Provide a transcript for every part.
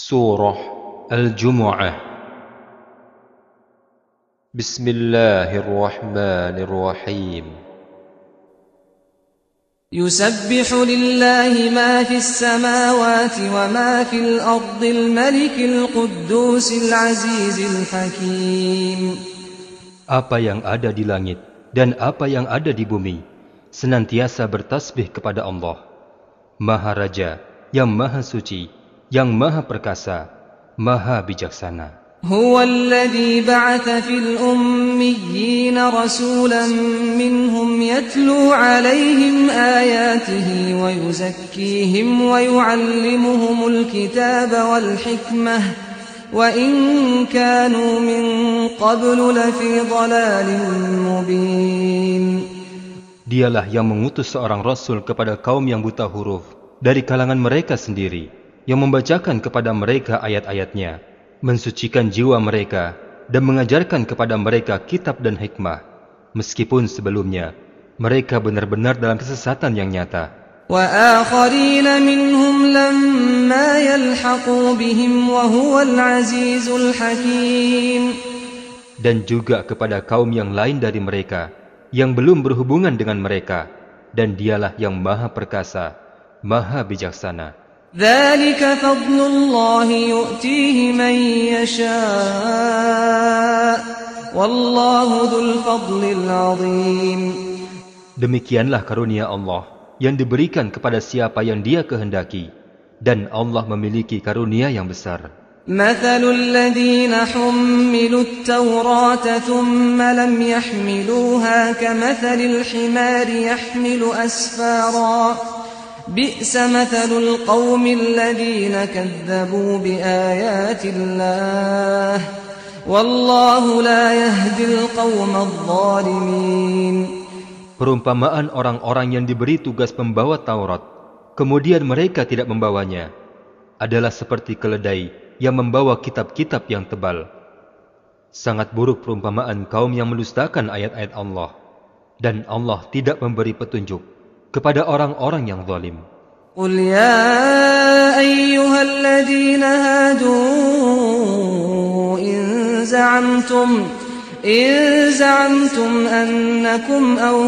Surah Al-Jumu'ah. Bismillahirrahmanirrahim. يسبح لله ما في السماوات وما في الأرض الملك القدوس العزيز الحكيم. Apa yang ada di langit dan apa yang ada di bumi senantiasa bertasbih kepada Allah, Maha Raja, yang Maha Suci, yang Maha Perkasa, Maha Bijaksana. هو الذي بعث في الأميين رسولا منهم يتلو عليهم آياته ويزكيهم ويعلمهم الكتاب والحكمة وإن كانوا من قبل لفي ضلال مبين. Dialah yang mengutus seorang Rasul kepada kaum yang buta huruf dari kalangan mereka sendiri, yang membacakan kepada mereka ayat-ayatnya, mensucikan jiwa mereka, dan mengajarkan kepada mereka kitab dan hikmah, meskipun sebelumnya mereka benar-benar dalam kesesatan yang nyata. وَآخَرِينَ مِنْهُمْ لَمَّا يَلْحَقُوا بِهِمْ وَهُوَ الْعَزِيزُ الْحَكِيمُ. Dan juga kepada kaum yang lain dari mereka yang belum berhubungan dengan mereka, dan dialah yang Maha Perkasa, Maha Bijaksana. ذَلِكَ فَضْلُ اللَّهِ يُؤْتِيهِ مَن يَشَاءُ وَاللَّهُ ذُو الْفَضْلِ الْعَظِيمِ. Demikianlah karunia Allah yang diberikan kepada siapa yang Dia kehendaki, dan Allah memiliki karunia yang besar. مَثَلُ الَّذِينَ حُمِّلُوا التَّوْرَاةَ ثُمَّ لَمْ يَحْمِلُوهَا كَمَثَلِ الْحِمَارِ يَحْمِلُ أَسْفَارًا بئس مثل القوم الذين كذبوا بآيات الله والله لا يهدي القوم الظالمين. Perumpamaan orang-orang yang diberi tugas membawa Taurat, kemudian mereka tidak membawanya, adalah seperti keledai yang membawa kitab-kitab yang tebal. Sangat buruk perumpamaan kaum yang mendustakan ayat-ayat Allah, dan Allah tidak memberi petunjuk kepada orang-orang yang zalim. قل يا أيها الذين هادوا إن زعمتم أنكم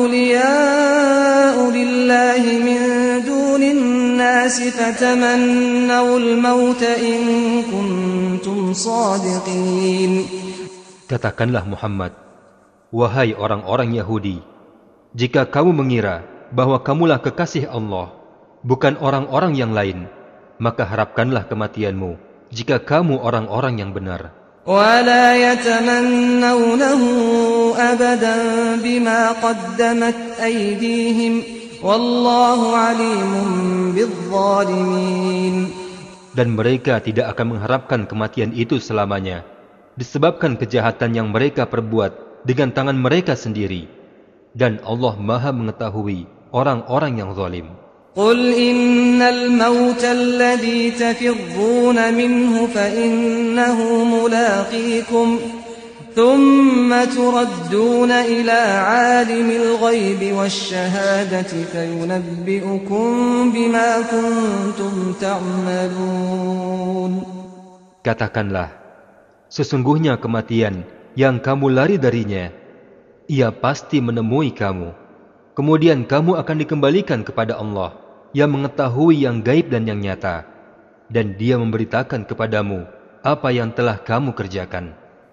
أولياء لله من دون الناس فتمنوا الموت إن كنتم صادقين. Katakanlah Muhammad, wahai orang-orang Yahudi, jika kamu mengira bahwa kamulah kekasih Allah, bukan orang-orang yang lain, maka harapkanlah kematianmu jika kamu orang-orang yang benar. وَلَا يَتَمَنَّوْنَهُ أَبَدًا بِمَا قَدَّمَتْ أَيْدِيهِمْ وَاللَّهُ عَلِيمٌ بِالظَّالِمِينَ. Dan mereka tidak akan mengharapkan kematian itu selamanya, disebabkan kejahatan yang mereka perbuat dengan tangan mereka sendiri, dan Allah Maha mengetahui orang-orang yang zalim. قُلْ إِنَّ الْمَوْتَ الَّذِي تَفِرُّونَ مِنْهُ فَإِنَّهُ مُلَاقِيكُمْ ثُمَّ تُرَدُّونَ إِلَى عَالِمِ الْغَيْبِ وَالشَّهَادَةِ فَيُنَبِّئُكُم بِمَا كُنتُمْ تَعْمَلُونَ. Katakanlah, sesungguhnya kematian yang kamu lari darinya, ia pasti menemui kamu. Kemudian kamu akan dikembalikan kepada Allah yang mengetahui yang gaib dan yang nyata, dan Dia memberitakan kepadamu apa yang telah kamu kerjakan.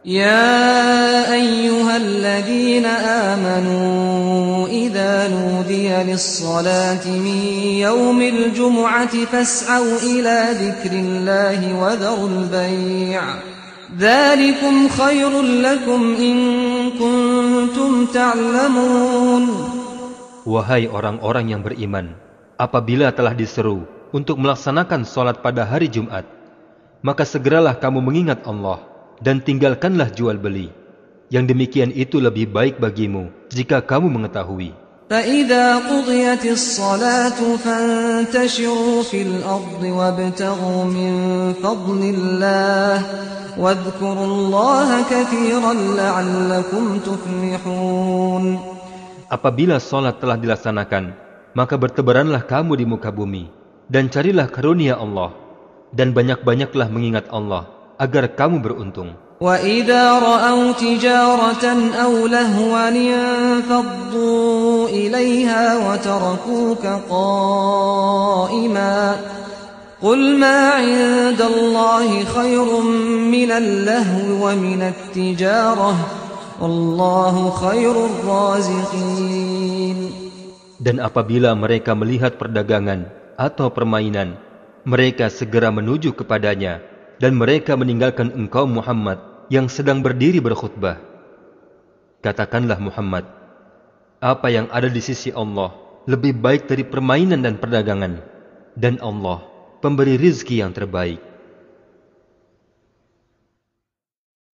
Ya ayyuhalladzina amanu idza nudiya lis-salati min yaumil jumu'ati fas'au ila dzikrillahi wa dharul bai'. Dzalikum khairul lakum in kuntum ta'lamun. Wahai orang-orang yang beriman, apabila telah diseru untuk melaksanakan salat pada hari Jumat, maka segeralah kamu mengingat Allah dan tinggalkanlah jual beli. Yang demikian itu lebih baik bagimu jika kamu mengetahui. فَإِذَا قُضِيَتِ الصَّلَاةُ فَانْتَشِرُوا فِي الْأَرْضِ وَابْتَغُوا مِنْ فَضْلِ اللَّهِ وَاذْكُرُوا اللَّهَ كَثِيرًا لَعَلَّكُمْ تُفْلِحُونَ. Apabila salat telah dilaksanakan, maka bertebaranlah kamu di muka bumi, dan carilah karunia Allah, dan banyak-banyaklah mengingat Allah agar kamu beruntung. وَإِذَا رَأَوْا تِجَارَةً أَوْ لَهْوًا انفَضُّوا إِلَيْهَا وَتَرَكُوكَ قَائِمًا قُلْ مَا عِندَ اللَّهِ خَيْرٌ مِّنَ اللَّهْوِ وَمِنَ التِّجَارَةِ وَاللَّهُ خَيْرُ الرَّازِقِينَ. Dan apabila mereka melihat perdagangan atau permainan, mereka segera menuju kepadanya, dan mereka meninggalkan engkau Muhammad yang sedang berdiri berkhutbah. Katakanlah Muhammad, apa yang ada di sisi Allah lebih baik dari permainan dan perdagangan, dan Allah pemberi rizki yang terbaik.